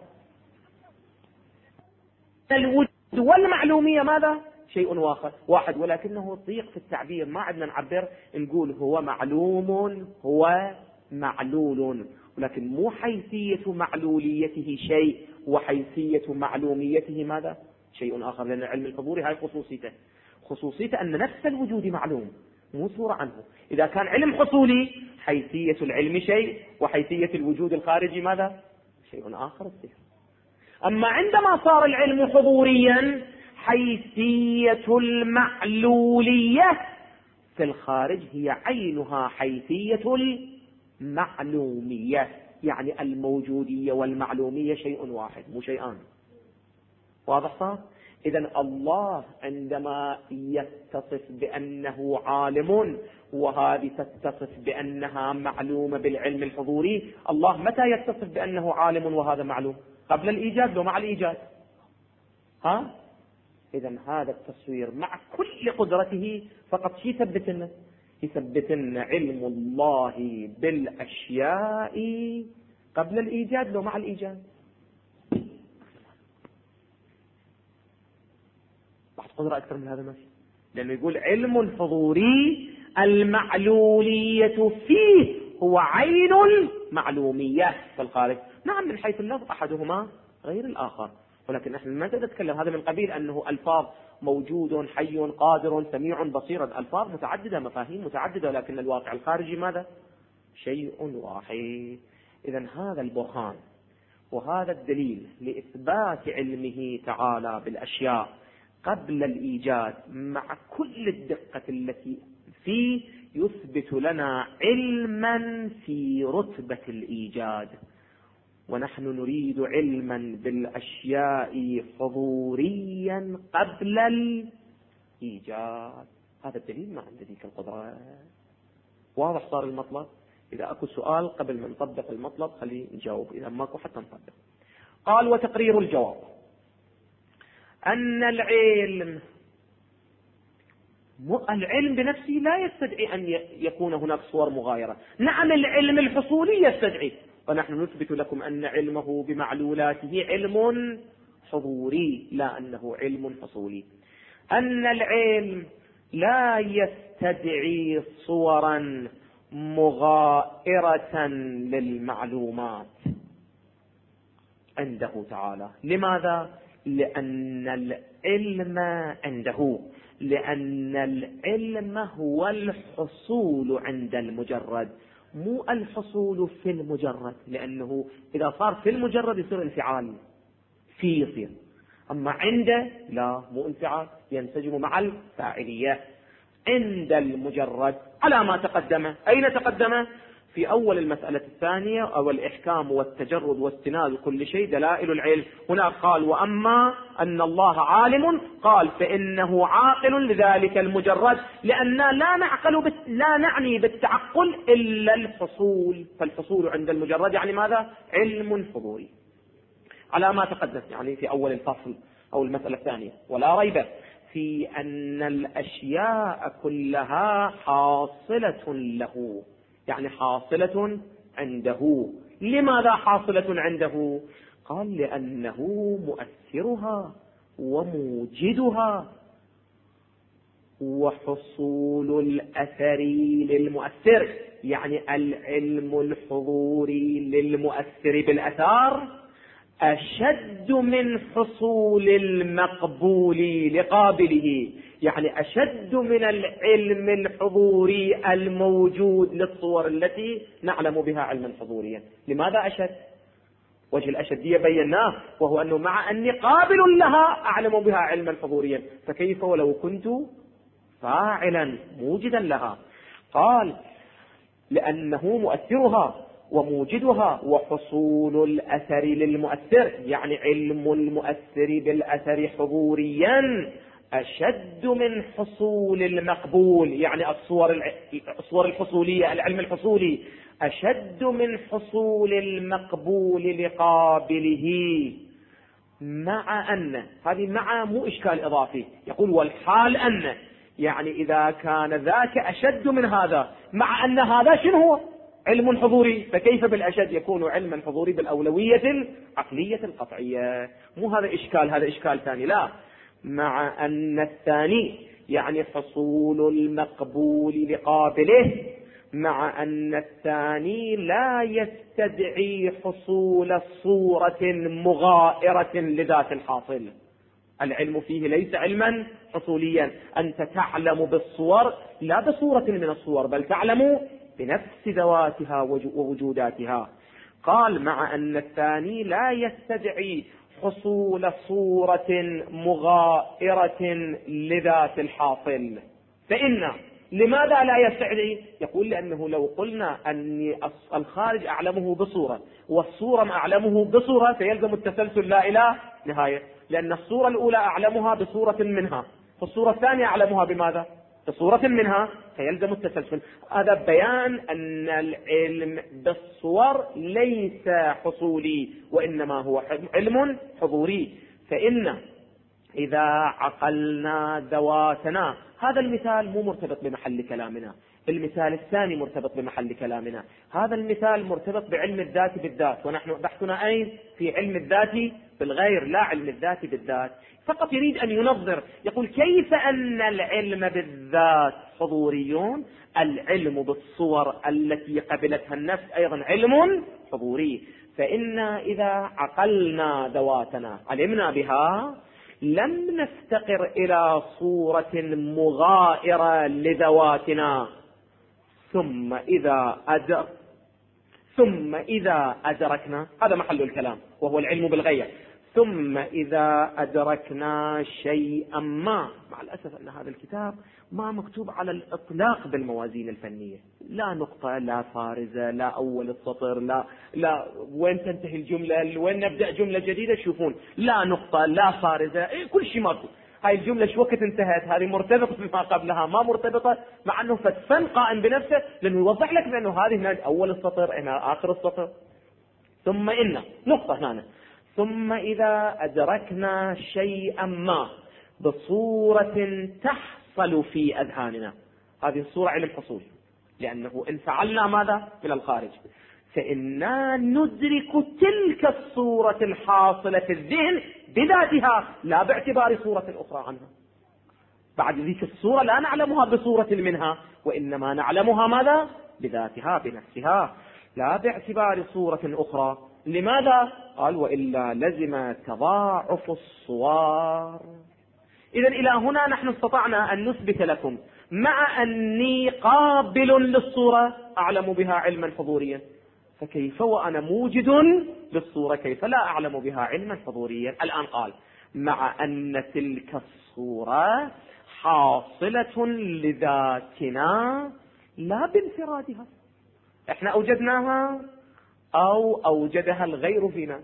الوجود والمعلومية ماذا؟ شيء واحد، ولكنه ضيق في التعبير، ما عندنا نعبر نقول هو معلوم هو معلول، ولكن مو حيثية معلوليته شيء وحيثية معلوميته ماذا؟ شيء آخر. لأن العلم الحضوري هاي خصوصيته أن نفس الوجود معلوم، مو صورة عنه. إذا كان علم حصولي حيثية العلم شيء وحيثية الوجود الخارجي ماذا؟ شيء آخر. أما عندما صار العلم حضوريا حيثية المعلولية في الخارج هي عينها حيثية المعلومية، يعني الموجودية والمعلومية شيء واحد مو شيئان. واضح صار؟ إذن الله عندما يتصف بأنه عالم وهذه تتصف بأنها معلومة بالعلم الحضوري، الله متى يتصف بأنه عالم وهذا معلوم؟ قبل الإيجاد لو مع الإيجاد؟ إذن هذا التصوير مع كل قدرته فقط شيء ثبت لنا يثبتن علم الله بالأشياء قبل الإيجاد لو مع الإيجاد. بعد قدرة أكثر من هذا ما في، لأنه يقول علم الحضوري المعلولية فيه هو عين المعلومية في الخارج. نعم من حيث اللفظ أحدهما غير الآخر، ولكن نحن ما نتكلم هذا من قبيل أنه ألفاظ موجود حي قادر سميع بصير، ألفاظ متعددة مفاهيم متعددة، ولكن الواقع الخارجي ماذا؟ شيء واحد. إذن هذا البرهان وهذا الدليل لإثبات علمه تعالى بالأشياء قبل الإيجاد مع كل الدقة التي فيه يثبت لنا علما في رتبة الإيجاد، ونحن نريد علما بالأشياء حضوريا قبل الإيجاد. هذا الدليل ما عند ذيك القدرة. واضح صار المطلب؟ إذا أكو سؤال قبل ما نطبق المطلب خليه نجاوب، إذا ماكو حتى نطبق. قال وتقرير الجواب أن العلم بنفسه لا يستدعي أن يكون هناك صور مغايرة. نعم العلم الحصولي يستدعي، ونحن نثبت لكم أن علمه بمعلولاته علم حضوري لا أنه علم حصولي. أن العلم لا يستدعي صورا مغائرة للمعلومات عنده تعالى. لماذا؟ لأن العلم عنده، لأن العلم هو الحصول عند المجرد، مو الحصول في المجرد، لأنه إذا صار في المجرد يصير انفعال في يصير، أما عنده لا مو انفعال، ينسجم مع الفاعلية. عند المجرد على ما تقدم. أين تقدم؟ في أول المسألة الثانية، أو الإحكام والتجرد واستناد كل شيء دلائل العلم. هنا قال وأما أن الله عالم، قال فإنه عاقل لذلك المجرد، لأننا لا نعني بالتعقل إلا الحصول، فالحصول عند المجرد يعني ماذا؟ علم حضوري على ما تقدم، يعني في أول الفصل أو المسألة الثانية. ولا ريب في أن الأشياء كلها حاصلة له، يعني حاصلة عنده. لماذا حاصلة عنده؟ قال لأنه مؤثرها وموجدها، وحصول الأثر للمؤثر، يعني العلم الحضوري للمؤثر بالأثار أشد من حصول المقبول لقابله، يعني أشد من العلم الحضوري الموجود للصور التي نعلم بها علما حضوريا. لماذا أشد؟ وجه الأشدية بيناه، وهو أنه مع أني قابل لها أعلم بها علما حضوريا، فكيف ولو كنت فاعلا موجدا لها؟ قال لأنه مؤثرها وموجدها، وحصول الأثر للمؤثر، يعني علم المؤثر بالأثر حضوريا أشد من حصول المقبول، يعني الصور الحصولية، العلم الحصولي أشد من حصول المقبول لقابله. مع أن هذه مع مو إشكال إضافي، يقول والحال أن، يعني إذا كان ذاك أشد من هذا، مع أن هذا شنو هو؟ علم حضوري، فكيف بالأشد يكون علما حضوري بالأولوية العقلية القطعية؟ مو هذا إشكال، هذا إشكال ثاني. لا، مع أن الثاني يعني حصول المقبول لقابله، مع أن الثاني لا يستدعي حصول صورة مغائرة لذات الحاصل. العلم فيه ليس علما حصوليا، أنت تعلم بالصور لا بصورة من الصور، بل تعلم بنفس ذواتها ووجوداتها. قال مع أن الثاني لا يستدعي حصول صورة مغائرة لذات الحاصل. فإن لماذا لا يستدعي؟ يقول لأنه لو قلنا أن الخارج أعلمه بصورة والصورة أعلمه بصورة فيلزم التسلسل لا إلى نهاية، لأن الصورة الأولى أعلمها بصورة منها، فالصورة الثانية أعلمها بماذا؟ بصورة منها، فيلزم التسلسل. هذا بيان أن العلم بالصور ليس حصولي، وإنما هو علم حضوري. فإن إذا عقلنا ذواتنا، هذا المثال مو مرتبط بمحل كلامنا، المثال الثاني مرتبط بمحل كلامنا. هذا المثال مرتبط بعلم الذات بالذات، ونحن بحثنا أين؟ في علم الذات بالغير، لا علم الذات بالذات. فقط يريد أن ينظر، يقول كيف أن العلم بالذات حضوريون، العلم بالصور التي قبلتها النفس أيضا علم حضوري. فإنا إذا عقلنا ذواتنا علمنا بها، لم نفتقر إلى صورة مغائرة لذواتنا. ثم إذا أدركنا، هذا محل الكلام وهو العلم بالغير، ثم إذا أدركنا شيئا ما. مع الأسف أن هذا الكتاب ما مكتوب على الإطلاق بالموازين الفنية، لا نقطة، لا فارزة، لا أول السطر، لا وين تنتهي الجملة، وين نبدأ جملة جديدة، تشوفون لا نقطة لا فارزة، كل شيء ماكو. هاي الجملة شو وقت انتهت، هذه مرتبطة بما قبلها، ما مرتبطة، مع أنه فن قائم بنفسه، لأنه يوضح لك بأنه هذه هنا أول السطر، هنا آخر السطر. ثم إن نقطة هنا، ثم إذا أدركنا شيئا ما بصورة تحصل في أذهاننا، هذه الصورة علم الحصول، لأنه إن فعلنا ماذا من الخارج فإنا ندرك تلك الصورة الحاصلة في الذهن بذاتها، لا باعتبار صورة أخرى عنها. بعد ذيك الصورة لا نعلمها بصورة منها، وإنما نعلمها ماذا؟ بذاتها بنفسها، لا باعتبار صورة أخرى. لماذا؟ قال وإلا لزم تضاعف الصور. إذن إلى هنا نحن استطعنا أن نثبت لكم، مع أني قابل للصورة أعلم بها علما حضوريا، فكيف وأنا موجد للصورة كيف لا أعلم بها علما حضوريا؟ الآن قال مع أن تلك الصورة حاصلة لذاتنا لا بانفرادها، احنا أوجدناها أو أوجدها الغير فينا؟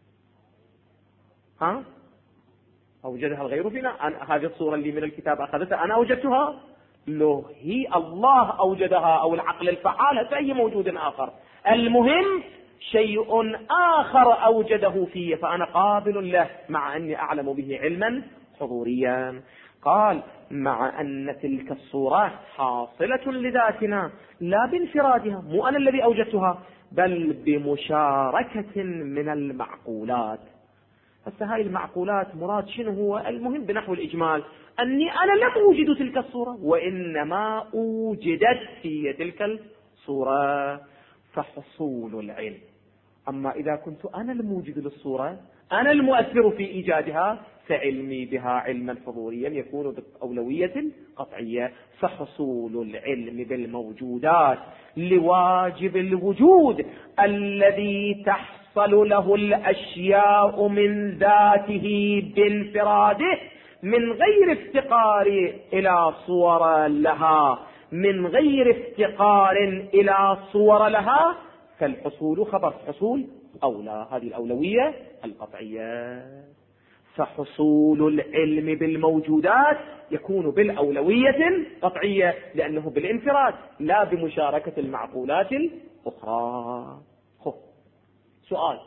أوجدها الغير فينا. هذه الصورة اللي من الكتاب أخذتها أنا أوجدتها؟ لو هي الله أوجدها أو العقل الفعال فهي موجود آخر، المهم شيء آخر أوجده فيه فأنا قابل له مع أني أعلم به علما حضوريا. قال مع أن تلك الصورة حاصلة لذاتنا لا بانفرادها، مو أنا الذي أوجدتها، بل بمشاركة من المعقولات. هسه هاي المعقولات مراد شنو هو؟ المهم بنحو الإجمال أني أنا لم أوجد تلك الصورة، وإنما أوجدت في تلك الصورة، فحصول العلم. أما إذا كنت أنا الموجد للصورة، أنا المؤثر في إيجادها، فعلمي بها علما حضوريا يكون بأولوية قطعية. فحصول العلم بالموجودات لواجب الوجود الذي تحصل له الأشياء من ذاته بانفراده من غير افتقار إلى صور لها، من غير افتقار إلى صور لها، فالحصول خبر حصول أولى، هذه الأولوية القطعية. فحصول العلم بالموجودات يكون بالأولوية قطعية لأنه بالانفراد لا بمشاركة المعقولات الأخرى. سؤال: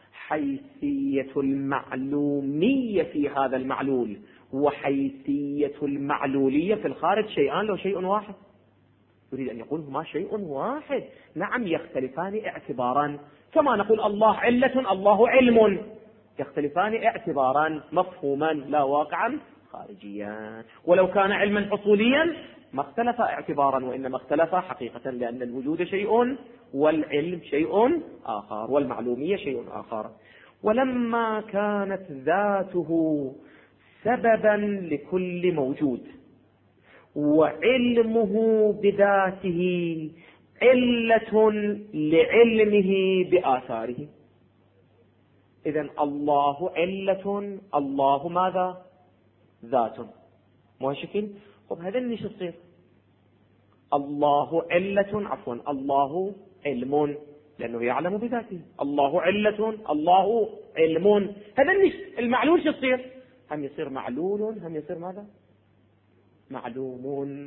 حيثية المعلومية في هذا المعلول وحيثية المعلولية في الخارج شيئان لو شيء واحد؟ يريد أن يقول هما شيء واحد. نعم يختلفان اعتبارا، كما نقول الله علة الله علم، يختلفان اعتبارا مفهوما لا واقعا خارجيا. ولو كان علما حصوليا ما اختلف اعتبارا وإنما اختلف حقيقة، لأن الوجود شيء والعلم شيء آخر والمعلومية شيء آخر. ولما كانت ذاته سببا لكل موجود وعلمه بذاته علة لعلمه بآثاره، إذن الله علة، الله ماذا؟ ذات، مو شكل. طب هذا النش يصير الله علة، عفوا الله علم لأنه يعلم بذاته، الله علة الله علم، هذا النش المعلول شو يصير؟ هم يصير معلول، هم يصير ماذا؟ معلوم.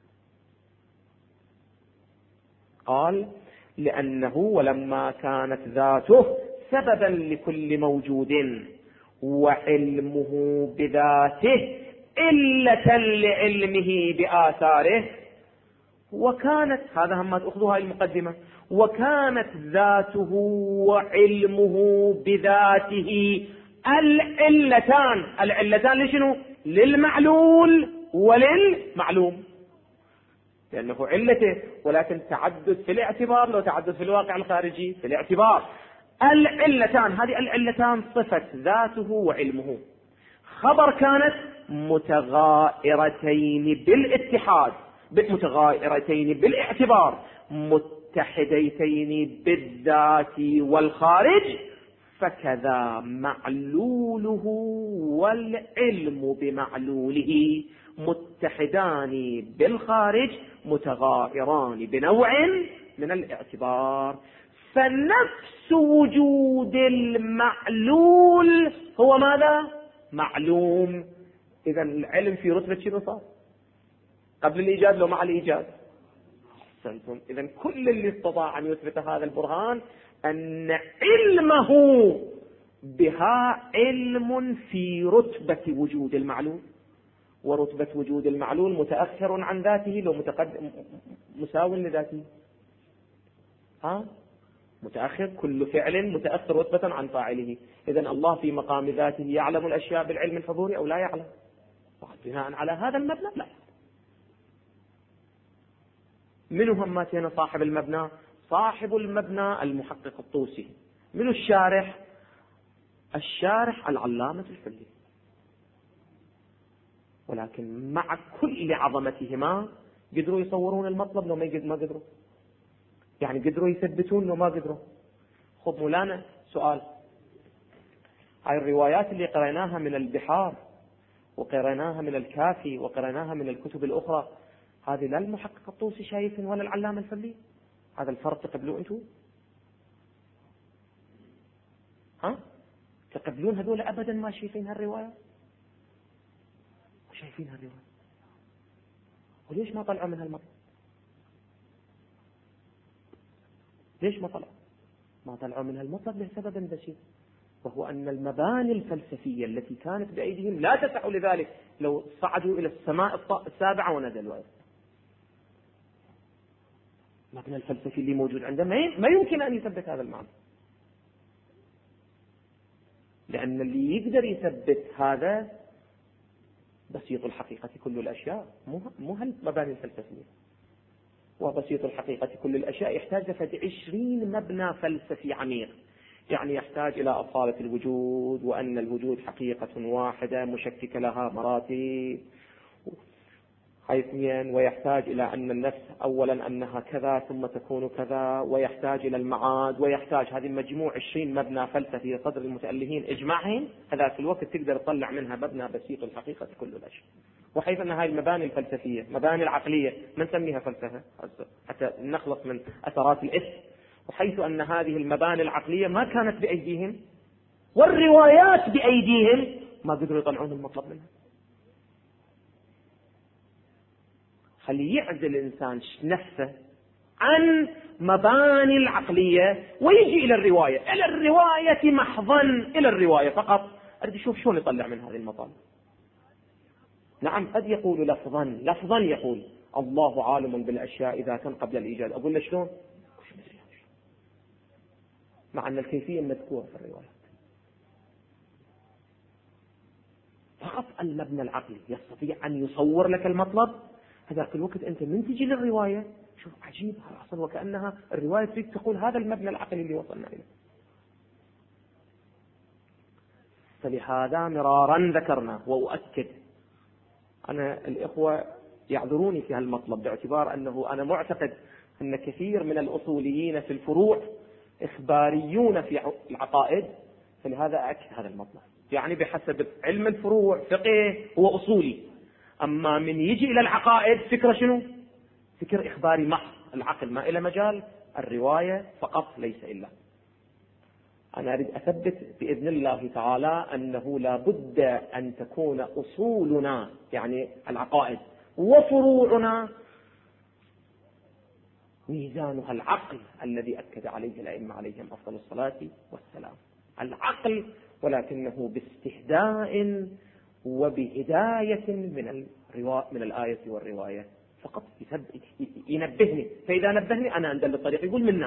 قال لأنه ولما كانت ذاته سببا لكل موجود وعلمه بذاته علة لعلمه بآثاره، وكانت، هذا هم تأخذوا هاي المقدمة، وكانت ذاته وعلمه بذاته العلتان لشنو؟ للمعلول وللمعلوم، لأنه علته، ولكن تعدد في الاعتبار، لو تعدد في الواقع الخارجي في الاعتبار. العلتان، هذه العلتان صفة ذاته وعلمه. خبر كانت متغائرتين بالاتحاد، متغائرتين بالاعتبار، متحدتين بالذات والخارج، فكذا معلوله والعلم بمعلوله متحدان بالخارج متغائران بنوع من الاعتبار. فنفس وجود المعلول هو ماذا؟ معلوم. إذا العلم في رتبة شنو صار؟ قبل الإيجاد لو مع الإيجاد؟ أحسنتم. إذا كل اللي استطاع أن يثبت هذا البرهان أن علمه بها علم في رتبة وجود المعلول، ورتبة وجود المعلول متأخر عن ذاته لو متقدم مساو لذاته. متأخر، كل فعل متأخر رتبة عن فاعله. إذا الله في مقام ذاته يعلم الأشياء بالعلم الحضوري أو لا يعلم؟ بناء على هذا المبنى لا. من هم هنا صاحب المبنى؟ صاحب المبنى المحقق الطوسي. من الشارح؟ الشارح العلامة الحلي. ولكن مع كل عظمتهما قدروا يصورون المطلب لو ما قدروا، يعني قدروا يثبتون لو ما قدروا. خب مولانا سؤال، هاي الروايات اللي قرأناها من البحار وقرأناها من الكافي وقرأناها من الكتب الأخرى، هذه لا المحقق الطوسي شايفين ولا العلامة الفلي؟ هذا الفرق تقبلوه أنتم؟ تقبلون هذول أبدا ما شايفين هالرواية؟ شايفين هالرواية، وليش ما طلعوا من هالمطلب؟ ليش ما طلعوا من هالمطلب؟ لسبب بسيط، وهو أن المباني الفلسفية التي كانت بأيديهم لا تسع لذلك لو صعدوا إلى السماء السابعة ونزلوا. المبنى الفلسفي اللي موجود عنده ما يمكن أن يثبت هذا المعنى، لأن اللي يقدر يثبت هذا بسيط الحقيقة كل الأشياء، مو هالمباني الفلسفية. وبسيط الحقيقة كل الأشياء يحتاج لفد 20 مبنى فلسفي عميق، يعني يحتاج إلى أصالة الوجود، وأن الوجود حقيقة واحدة مشككة لها مراتب حيثيا، ويحتاج إلى أن النفس أولا أنها كذا ثم تكون كذا، ويحتاج إلى المعاد، ويحتاج هذه مجموع 20 مبنى فلسفي صدر المتألهين إجماعهم، هذا في الوقت تقدر تطلع منها مبنى بسيط الحقيقة كل الأشياء. وحيث أن هذه المباني الفلسفية مباني العقلية ما نسميها فلسفة حتى نخلص من أثرات الإثم، وحيث أن هذه المباني العقلية ما كانت بأيديهم والروايات بأيديهم، ما قدروا يطلعون المطلب منها. خلي يعزل الإنسان نفسه عن مباني العقلية ويجي إلى الرواية محضا، إلى الرواية فقط. أريد أشوف شلون يطلع من هذه المطالب. نعم قد يقول لفظا يقول الله عالم بالأشياء إذا كان قبل الإيجاد. أقول له شلون؟ مع أن الكيفية مذكورة في الروايات. فقط المبنى العقلي يستطيع أن يصور لك المطلب. هذاك الوقت أنت من تجي للرواية شوف عجيب، أصلا وكأنها الرواية تريد تقول هذا المبنى العقلي اللي وصلنا إليه. فلهذا مرارا ذكرنا وأؤكد، أنا الإخوة يعذروني في هالمطلب باعتبار أنه أنا معتقد أن كثير من الأصوليين في الفروع إخباريون في العقائد، فلهذا أؤكد هذا المطلب. يعني بحسب علم الفروع فقه هو أصولي، أما من يجي إلى العقائد فكرة شنو؟ فكر إخباري محض، العقل ما إلى مجال، الرواية فقط ليس إلا. أنا أريد أثبت بإذن الله تعالى أنه لا بد أن تكون أصولنا يعني العقائد وفروعنا ميزانها العقل الذي أكد عليه الأئمة عليهم أفضل الصلاة والسلام. العقل، ولكنه باستهداء وبهداية من الآية والرواية فقط ينبهني، فإذا نبهني أنا أندل الطريق. يقول منا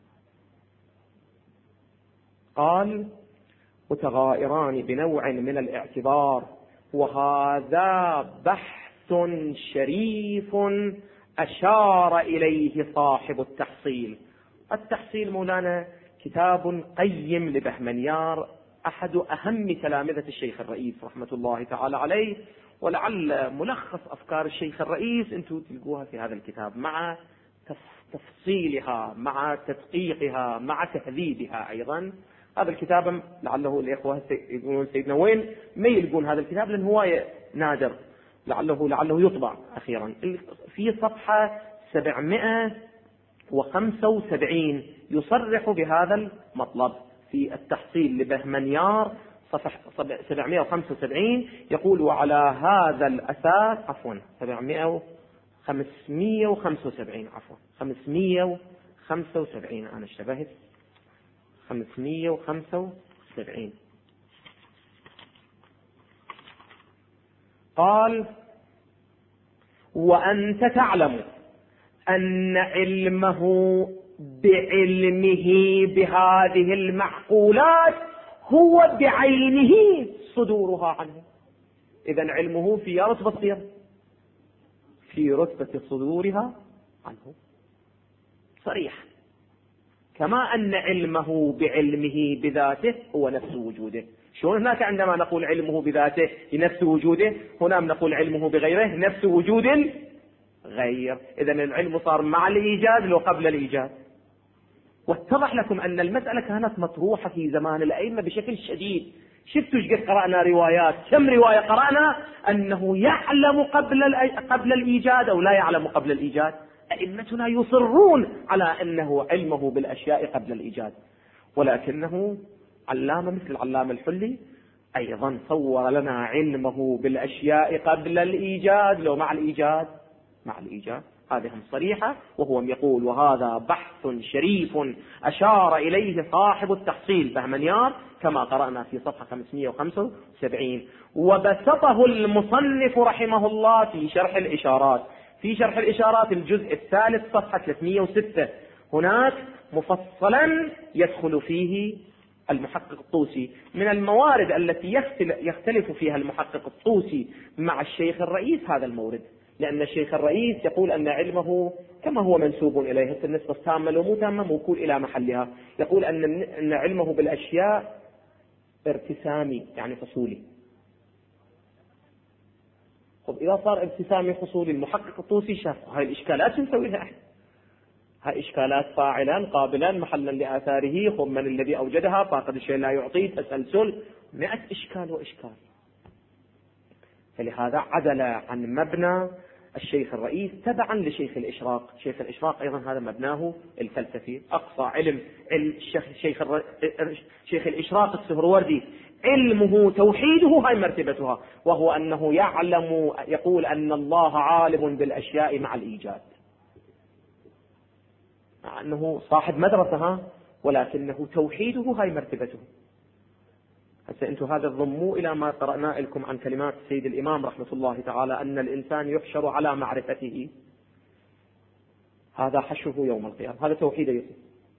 قال متغائران بنوع من الاعتبار، وهذا بحث شريف أشار إليه صاحب التحصيل. التحصيل مولانا كتاب قيم لبهمنيار، أحد أهم تلامذة الشيخ الرئيس رحمة الله تعالى عليه، ولعل ملخص أفكار الشيخ الرئيس أنتم تلقوها في هذا الكتاب مع تفصيلها، مع تدقيقها، مع تهذيبها أيضا. هذا الكتاب لعله الإخوة يقولون سيدنا وين ما يلقون هذا الكتاب، لأنه هو نادر، لعله يطبع أخيرا. في صفحة 775 يصرح بهذا المطلب في التحصيل لبهمنيار، صفحة 775 يقول: وعلى هذا الأساس 575 أنا اشتبهت 575 قال: وأنت تعلم أن علمه بعلمه بهذه المعقولات هو بعينه صدورها عنه. إذن علمه في رتبة في رتبة صدورها عنه صريح، كما أن علمه بعلمه بذاته هو نفس وجوده. شلون هناك عندما نقول علمه بذاته نفس وجوده، هنا نقول علمه بغيره نفس وجود غير. إذن العلم صار مع الإيجاد لو قبل الإيجاد. واتضح لكم أن المسألة كانت مطروحة في زمان الأئمة بشكل شديد. شفتوا ايش قد قرأنا روايات، كم رواية قرأنا أنه يعلم قبل الإيجاد أو لا يعلم قبل الإيجاد. أئمتنا يصرون على أنه علمه بالأشياء قبل الإيجاد، ولكنه علامة مثل العلامة الحلي أيضا صور لنا علمه بالأشياء قبل الإيجاد لو مع الإيجاد. هذه صريحة، وهو يقول: وهذا بحث شريف أشار إليه صاحب التحصيل بهمنيار كما قرأنا في صفحة 575. وبسطه المصنف رحمه الله في شرح الإشارات الجزء الثالث صفحة 306. هناك مفصلا يدخل فيه المحقق الطوسي من الموارد التي يختلف فيها المحقق الطوسي مع الشيخ الرئيس هذا المورد، لأن الشيخ الرئيس يقول أن علمه كما هو منسوب إليه النسبة التامة لو مو تامة موكول إلى محلها، يقول أن علمه بالأشياء ارتسامي يعني فصولي. طب إذا صار ارتسامي فصولي، المحقق الطوسي شاف هاي الإشكالات نسوي لها احنا، هاي إشكالات فاعلا قابلا محلا لآثاره، خب من الذي أوجدها، فاقد الشيء لا يعطيه، تسلسل 100 إشكال وإشكال. فلهذا عدل عن مبنى الشيخ الرئيس تبعا لشيخ الإشراق. شيخ الإشراق أيضا هذا مبناه الفلسفي، أقصى علم شيخ الإشراق السهروردي علمه توحيده هاي مرتبتها، وهو أنه يعلم، يقول أن الله عالم بالأشياء مع الإيجاد، مع أنه صاحب مدرسة ولكنه توحيده هاي مرتبته. هسه أنتم هذا ضموا إلى ما قرأنا لكم عن كلمات سيد الإمام رحمة الله تعالى أن الإنسان يحشر على معرفته، هذا حشره يوم القيامة، هذا توحيد يوسف،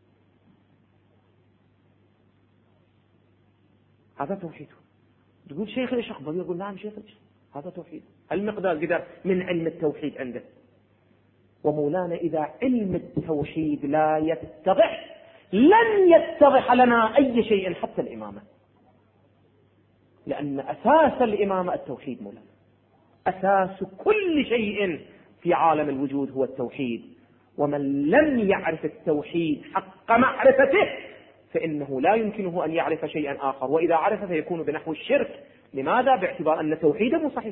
هذا توحيده. تقول شيخ الإشراق، يقول نعم شيخ الإشراق، هذا توحيد. المقدار قدر من علم التوحيد عنده. ومولانا إذا علم التوحيد لا يتضح لن يتضح لنا أي شيء حتى الإمامة، لأن أساس الإمامة التوحيد مولانا، أساس كل شيء في عالم الوجود هو التوحيد. ومن لم يعرف التوحيد حق معرفته فإنه لا يمكنه أن يعرف شيئا آخر، وإذا عرف فيكون بنحو الشرك. لماذا؟ باعتبار أن توحيده صحيح.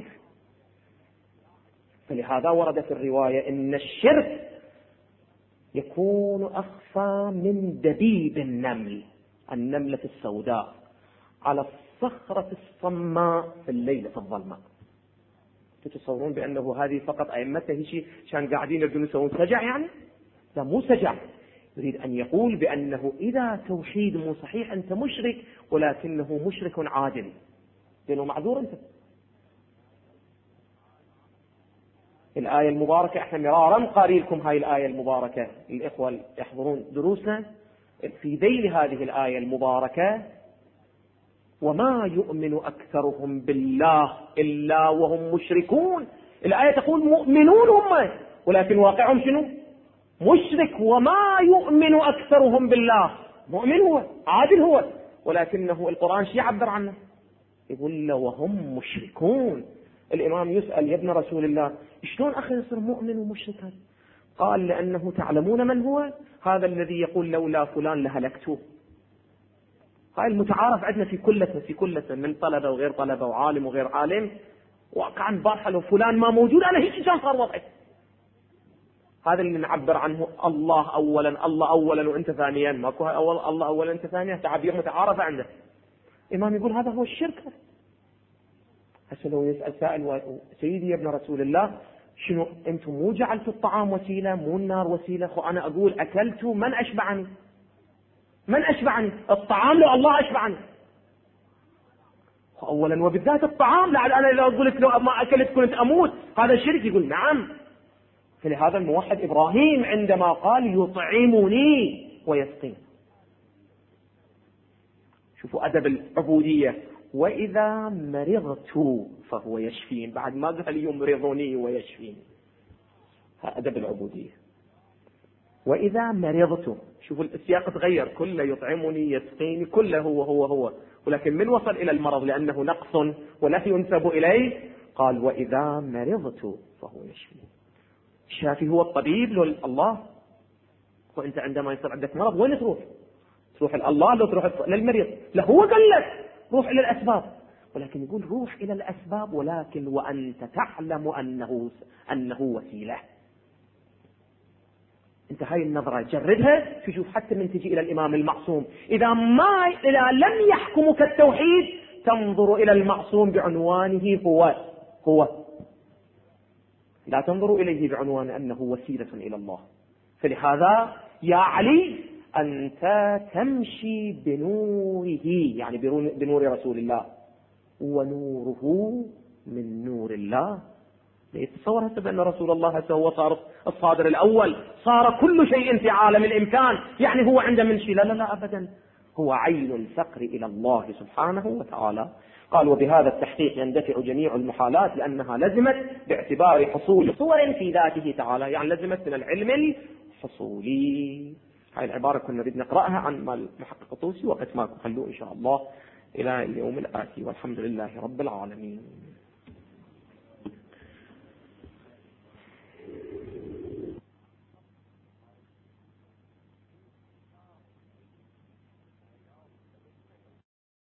فلهذا ورد في الرواية إن الشرك يكون أخفى من دبيب النملة السوداء على الصخرة الصماء في الليلة الظلماء. تتصورون بأنه هذه فقط أئمته شيء كان قاعدين يبدون يسوون سجع؟ يعني لا، مو سجع. يريد أن يقول بأنه إذا توحيد مو صحيح أنت مشرك، ولكنه مشرك عادل، لأنه معذور أنت. الآية المباركة احنا مرارا قاري لكم هاي الآية المباركة، الإخوة يحضرون دروسنا في ذيل هذه الآية المباركة: وما يؤمن أكثرهم بالله إلا وهم مشركون. الآية تقول مؤمنون هم، ولكن واقعهم شنو؟ مشرك. وما يؤمن أكثرهم بالله، مؤمن هو عادل هو، ولكنه القرآن شو يعبر عنه؟ يقول له وهم مشركون. الإمام يسأل: يا ابن رسول الله شلون أخي يصير مؤمن ومشركا؟ قال: لأنه تعلمون من هو هذا الذي يقول لولا فلان لهلكته. هاي المتعارف عندنا في كل سنة من طلبة وغير طلبة وعالم وغير عالم، واقعا بارحة لو فلان ما موجود أنا هيك كان صار وضعي. هذا اللي نعبر عنه الله أولا، الله أولا وأنت ثانيا. ماكو الله أولا أنت ثانيا، تعبير متعارف عنده. الإمام يقول هذا هو الشرك. هسه لو يسأل سائل: سيدي يا ابن رسول الله شنو أنتم مو جعلتوا الطعام وسيلة مو النار وسيلة؟ خو أنا أقول أكلت من أشبعني؟ من أشبعني؟ الطعام لو الله أشبعني. أولا وبالذات الطعام، لعل أنا لو قلت لو ما أكلت كنت أموت، هذا شرك. يقول نعم. فلهذا الموحد إبراهيم عندما قال يطعمني ويسقين، شوفوا أدب العبودية: وإذا مرضت فهو يشفين. بعد ما قال يمرضني ويشفين، هذا أدب العبودية. وإذا مرضت، شوفوا السياق تغير، كله يطعمني يسقيني، كله هو، ولكن من وصل إلى المرض لأنه نقص ولا ينسب إليه قال وإذا مرضت فهو يشفين. الشافي هو الطبيب لو الله؟ وأنت عندما يصير عندك مرض وين تروح؟ تروح الله لو تروح للمريض؟ لا، هو قال لك روح إلى الأسباب، ولكن يقول روح إلى الأسباب ولكن وأنت تعلم أنه وسيلة. انت هاي النظرة جردها، تشوف حتى من تجي إلى الإمام المعصوم إذا لم يحكمك التوحيد تنظر إلى المعصوم بعنوانه هو، لا تنظر إليه بعنوان أنه وسيلة إلى الله. فلهذا يا علي أنت تمشي بنوره، يعني بنور رسول الله، ونوره من نور الله. تصور هسه بأن رسول الله هسه هو صار الصادر الأول، صار كل شيء في عالم الإمكان، يعني هو عنده من شيء؟ لا أبدا، هو عين الفقر إلى الله سبحانه وتعالى. قال وبهذا التحقيق يندفع جميع المحالات لأنها لزمت باعتبار حصول صور في ذاته تعالى، يعني لزمت من العلم الحصولي. هاي العبارة كنا نريد نقرأها عن المحقق الطوسي، وقت ما خلوه إن شاء الله إلى اليوم الآتي، والحمد لله رب العالمين.